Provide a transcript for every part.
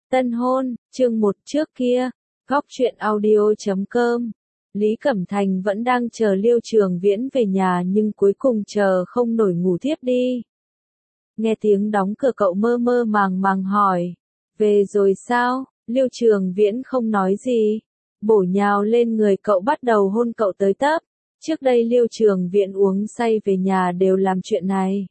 Tân hôn, chương 1 trước kia, góc truyện audio.com. Lý Cẩm Thành vẫn đang chờ Liêu Trường Viễn về nhà nhưng cuối cùng chờ không nổi ngủ thiếp đi. Nghe tiếng đóng cửa cậu mơ mơ màng màng hỏi. Về rồi sao? Liêu Trường Viễn không nói gì. Bổ nhào lên người cậu bắt đầu hôn cậu tới tấp. Trước đây Liêu Trường Viễn uống say về nhà đều làm chuyện này.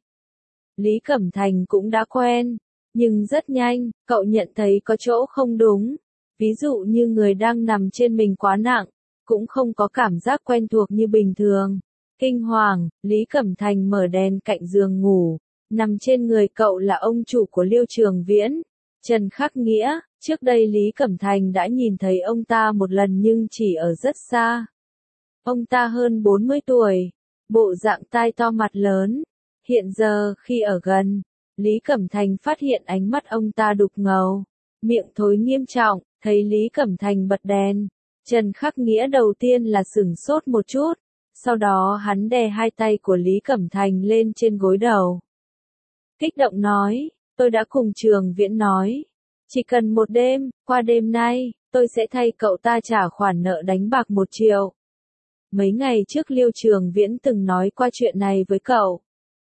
Lý Cẩm Thành cũng đã quen. Nhưng rất nhanh, cậu nhận thấy có chỗ không đúng. Ví dụ như người đang nằm trên mình quá nặng, cũng không có cảm giác quen thuộc như bình thường. Kinh hoàng, Lý Cẩm Thành mở đèn cạnh giường ngủ. Nằm trên người cậu là ông chủ của Liêu Trường Viễn, Trần Khắc Nghĩa. Trước đây Lý Cẩm Thành đã nhìn thấy ông ta một lần nhưng chỉ ở rất xa. Ông ta hơn 40 tuổi, bộ dạng tai to mặt lớn. Hiện giờ khi ở gần, Lý Cẩm Thành phát hiện ánh mắt ông ta đục ngầu, miệng thối nghiêm trọng. Thấy Lý Cẩm Thành bật đèn, Trần Khắc Nghĩa đầu tiên là sửng sốt một chút, sau đó hắn đè hai tay của Lý Cẩm Thành lên trên gối đầu. Kích động nói, tôi đã cùng Trường Viễn nói, chỉ cần một đêm, qua đêm nay, tôi sẽ thay cậu ta trả khoản nợ đánh bạc 1 triệu. Mấy ngày trước Liêu Trường Viễn từng nói qua chuyện này với cậu.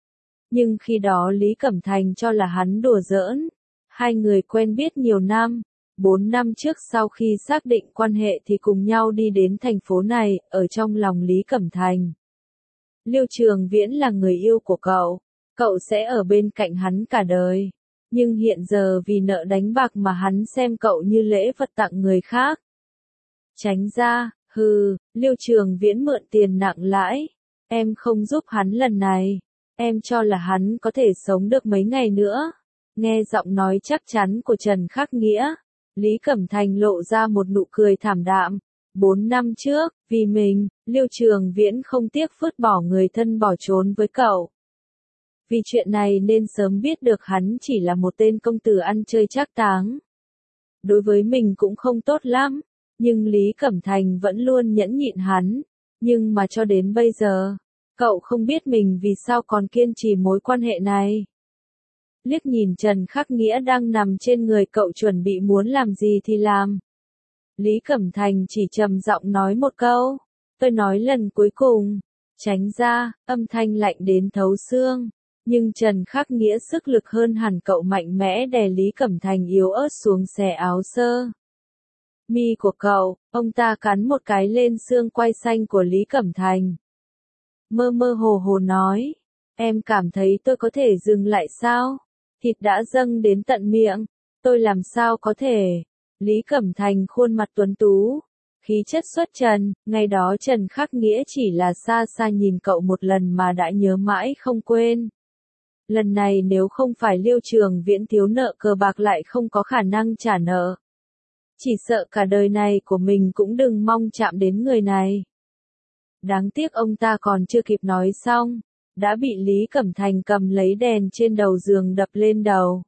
Nhưng khi đó Lý Cẩm Thành cho là hắn đùa giỡn. Hai người quen biết nhiều năm. 4 năm trước sau khi xác định quan hệ thì cùng nhau đi đến thành phố này, ở trong lòng Lý Cẩm Thành. Liêu Trường Viễn là người yêu của cậu sẽ ở bên cạnh hắn cả đời. Nhưng hiện giờ vì nợ đánh bạc mà hắn xem cậu như lễ vật tặng người khác. Tránh ra, Liêu Trường Viễn mượn tiền nặng lãi. Em không giúp hắn lần này. Em cho là hắn có thể sống được mấy ngày nữa. Nghe giọng nói chắc chắn của Trần Khắc Nghĩa, Lý Cẩm Thành lộ ra một nụ cười thảm đạm. 4 năm trước, vì mình, Liêu Trường Viễn không tiếc vứt bỏ người thân bỏ trốn với cậu. Vì chuyện này nên sớm biết được hắn chỉ là một tên công tử ăn chơi trác táng. Đối với mình cũng không tốt lắm, nhưng Lý Cẩm Thành vẫn luôn nhẫn nhịn hắn. Nhưng mà cho đến bây giờ, cậu không biết mình vì sao còn kiên trì mối quan hệ này. Liếc nhìn Trần Khắc Nghĩa đang nằm trên người cậu chuẩn bị muốn làm gì thì làm. Lý Cẩm Thành chỉ trầm giọng nói một câu. Tôi nói lần cuối cùng. Tránh ra, âm thanh lạnh đến thấu xương. Nhưng Trần Khắc Nghĩa sức lực hơn hẳn cậu mạnh mẽ đè Lý Cẩm Thành yếu ớt xuống xẻ áo sơ mi của cậu. Ông ta cắn một cái lên xương quai xanh của Lý Cẩm Thành. Mơ mơ hồ hồ nói. Em cảm thấy tôi có thể dừng lại sao? Thịt đã dâng đến tận miệng, tôi làm sao có thể. Lý Cẩm Thành khuôn mặt tuấn tú, khí chất xuất trần. Ngày đó Trần Khắc Nghĩa chỉ là xa xa nhìn cậu một lần mà đã nhớ mãi không quên. Lần này nếu không phải Liêu Trường Viễn thiếu nợ cờ bạc lại không có khả năng trả nợ. Chỉ sợ cả đời này của mình cũng đừng mong chạm đến người này. Đáng tiếc ông ta còn chưa kịp nói xong, đã bị Lý Cẩm Thành cầm lấy đèn trên đầu giường đập lên đầu.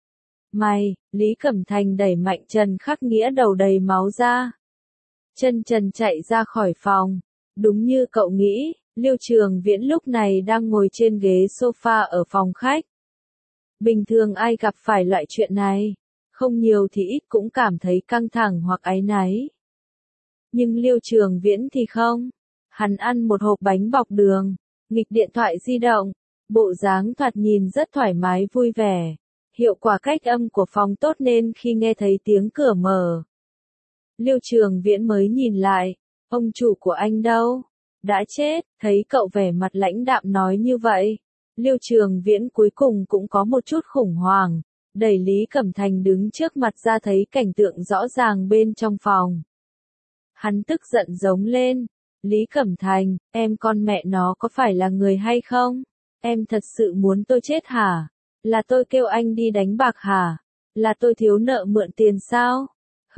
Lý Cẩm Thành đẩy mạnh Trần Khắc Nghĩa đầu đầy máu ra. Chân trần chạy ra khỏi phòng. Đúng như cậu nghĩ, Liêu Trường Viễn lúc này đang ngồi trên ghế sofa ở phòng khách. Bình thường ai gặp phải loại chuyện này, không nhiều thì ít cũng cảm thấy căng thẳng hoặc áy náy. Nhưng Liêu Trường Viễn thì không. Hắn ăn một hộp bánh bọc đường, nghịch điện thoại di động, bộ dáng thoạt nhìn rất thoải mái vui vẻ. Hiệu quả cách âm của phòng tốt nên khi nghe thấy tiếng cửa mở, Liêu Trường Viễn mới nhìn lại, ông chủ của anh đâu? Đã chết. Thấy cậu vẻ mặt lãnh đạm nói như vậy, Liêu Trường Viễn cuối cùng cũng có một chút khủng hoảng, đẩy Lý Cẩm Thành đứng trước mặt ra thấy cảnh tượng rõ ràng bên trong phòng. Hắn tức giận giống lên. Lý Cẩm Thành, em con mẹ nó có phải là người hay không? Em thật sự muốn tôi chết hả? Là tôi kêu anh đi đánh bạc hả? Là tôi thiếu nợ mượn tiền sao?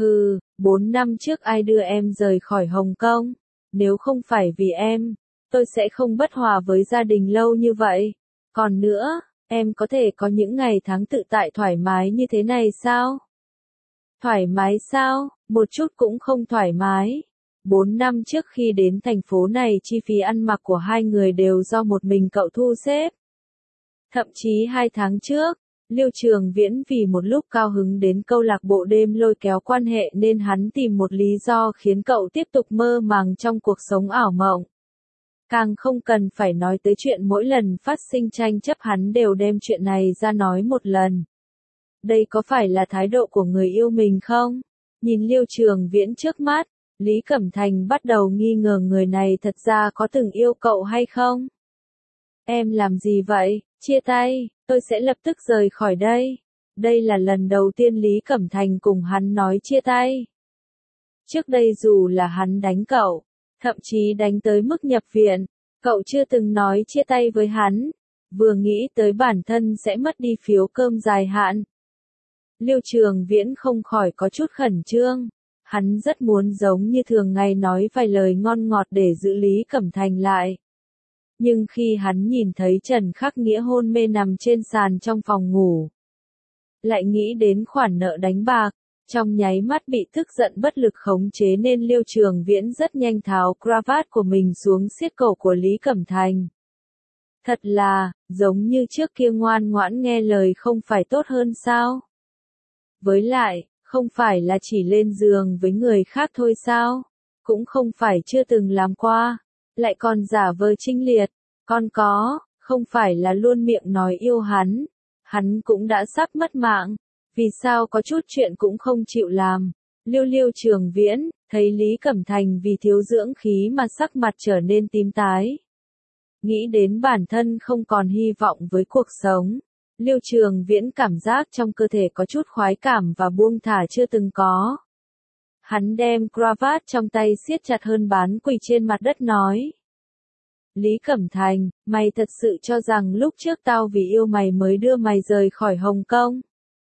4 năm trước ai đưa em rời khỏi Hồng Kông? Nếu không phải vì em, tôi sẽ không bất hòa với gia đình lâu như vậy. Còn nữa, em có thể có những ngày tháng tự tại thoải mái như thế này sao? Thoải mái sao? Một chút cũng không thoải mái. 4 năm trước khi đến thành phố này chi phí ăn mặc của hai người đều do một mình cậu thu xếp. Thậm chí 2 tháng trước, Liêu Trường Viễn vì một lúc cao hứng đến câu lạc bộ đêm lôi kéo quan hệ nên hắn tìm một lý do khiến cậu tiếp tục mơ màng trong cuộc sống ảo mộng. Càng không cần phải nói tới chuyện mỗi lần phát sinh tranh chấp hắn đều đem chuyện này ra nói một lần. Đây có phải là thái độ của người yêu mình không? Nhìn Liêu Trường Viễn trước mắt, Lý Cẩm Thành bắt đầu nghi ngờ người này thật ra có từng yêu cậu hay không? Em làm gì vậy? Chia tay, tôi sẽ lập tức rời khỏi đây. Đây là lần đầu tiên Lý Cẩm Thành cùng hắn nói chia tay. Trước đây dù là hắn đánh cậu, thậm chí đánh tới mức nhập viện, cậu chưa từng nói chia tay với hắn. Vừa nghĩ tới bản thân sẽ mất đi phiếu cơm dài hạn. Liêu Trường Viễn không khỏi có chút khẩn trương. Hắn rất muốn giống như thường ngày nói vài lời ngon ngọt để giữ Lý Cẩm Thành lại. Nhưng khi hắn nhìn thấy Trần Khắc Nghĩa hôn mê nằm trên sàn trong phòng ngủ, lại nghĩ đến khoản nợ đánh bạc, trong nháy mắt bị tức giận bất lực khống chế nên Liêu Trường Viễn rất nhanh tháo cravat của mình xuống siết cổ của Lý Cẩm Thành. Thật là, giống như trước kia ngoan ngoãn nghe lời không phải tốt hơn sao? Với lại, không phải là chỉ lên giường với người khác thôi sao? Cũng không phải chưa từng làm qua, lại còn giả vờ trinh liệt, còn không phải là luôn miệng nói yêu hắn cũng đã sắp mất mạng, vì sao có chút chuyện cũng không chịu làm. Liêu Trường Viễn, thấy Lý Cẩm Thành vì thiếu dưỡng khí mà sắc mặt trở nên tím tái. Nghĩ đến bản thân không còn hy vọng với cuộc sống. Liêu Trường Viễn cảm giác trong cơ thể có chút khoái cảm và buông thả chưa từng có. Hắn đem cravat trong tay siết chặt hơn bán quỳ trên mặt đất nói. Lý Cẩm Thành, mày thật sự cho rằng lúc trước tao vì yêu mày mới đưa mày rời khỏi Hồng Kông.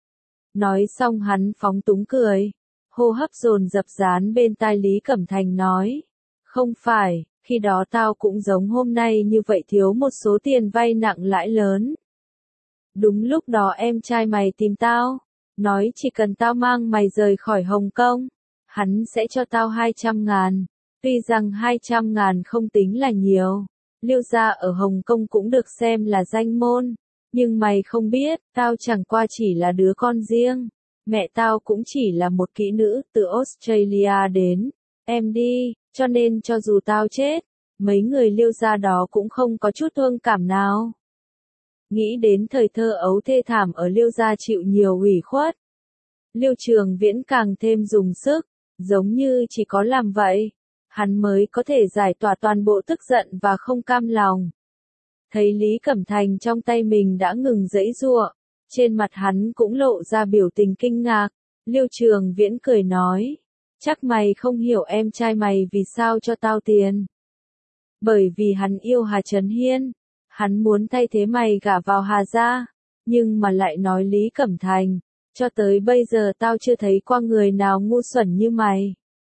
Nói xong hắn phóng túng cười. Hô hấp dồn dập dán bên tai Lý Cẩm Thành nói. Không phải, khi đó tao cũng giống hôm nay như vậy thiếu một số tiền vay nặng lãi lớn. Đúng lúc đó em trai mày tìm tao, nói chỉ cần tao mang mày rời khỏi Hồng Kông, hắn sẽ cho tao 200.000. Tuy rằng 200.000 không tính là nhiều, Liêu gia ở Hồng Kông cũng được xem là danh môn, nhưng mày không biết, tao chẳng qua chỉ là đứa con riêng, mẹ tao cũng chỉ là một kỹ nữ từ Australia đến, em đi, cho nên cho dù tao chết, mấy người Liêu gia đó cũng không có chút thương cảm nào. Nghĩ đến thời thơ ấu thê thảm ở Liêu gia chịu nhiều ủy khuất. Liêu Trường Viễn càng thêm dùng sức, giống như chỉ có làm vậy, hắn mới có thể giải tỏa toàn bộ tức giận và không cam lòng. Thấy Lý Cẩm Thành trong tay mình đã ngừng giãy giụa, trên mặt hắn cũng lộ ra biểu tình kinh ngạc. Liêu Trường Viễn cười nói, chắc mày không hiểu em trai mày vì sao cho tao tiền. Bởi vì hắn yêu Hà Trấn Hiên. Hắn muốn thay thế mày gả vào Hà gia, nhưng mà lại nói Lý Cẩm Thành, cho tới bây giờ tao chưa thấy qua người nào ngu xuẩn như mày.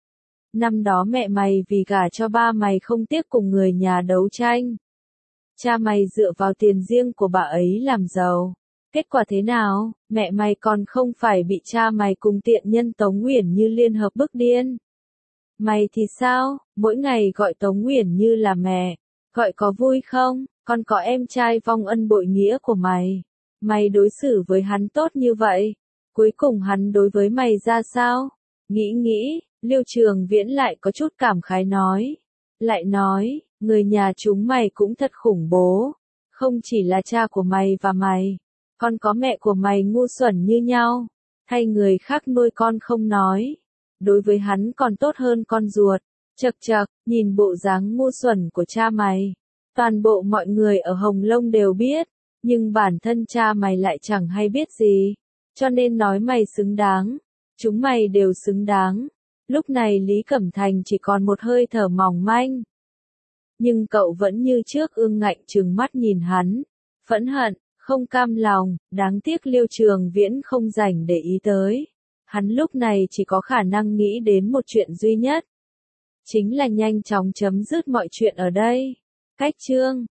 Năm đó mẹ mày vì gả cho ba mày không tiếc cùng người nhà đấu tranh. Cha mày dựa vào tiền riêng của bà ấy làm giàu. Kết quả thế nào, mẹ mày còn không phải bị cha mày cùng tiện nhân Tống Uyển Như liên hợp bức điên. Mày thì sao, mỗi ngày gọi Tống Uyển Như là mẹ, gọi có vui không? Còn có em trai vong ân bội nghĩa của mày. Mày đối xử với hắn tốt như vậy. Cuối cùng hắn đối với mày ra sao? Nghĩ, Liêu Trường Viễn lại có chút cảm khái nói. Lại nói, người nhà chúng mày cũng thật khủng bố. Không chỉ là cha của mày và mày, còn có mẹ của mày ngu xuẩn như nhau. Thay người khác nuôi con không nói. Đối với hắn còn tốt hơn con ruột. Chậc chậc, nhìn bộ dáng ngu xuẩn của cha mày. Toàn bộ mọi người ở Hồng Lông đều biết, nhưng bản thân cha mày lại chẳng hay biết gì, cho nên nói mày xứng đáng, chúng mày đều xứng đáng. Lúc này Lý Cẩm Thành chỉ còn một hơi thở mỏng manh. Nhưng cậu vẫn như trước ương ngạnh trừng mắt nhìn hắn, phẫn hận, không cam lòng, đáng tiếc Liêu Trường Viễn không rảnh để ý tới. Hắn lúc này chỉ có khả năng nghĩ đến một chuyện duy nhất, chính là nhanh chóng chấm dứt mọi chuyện ở đây. Cách chương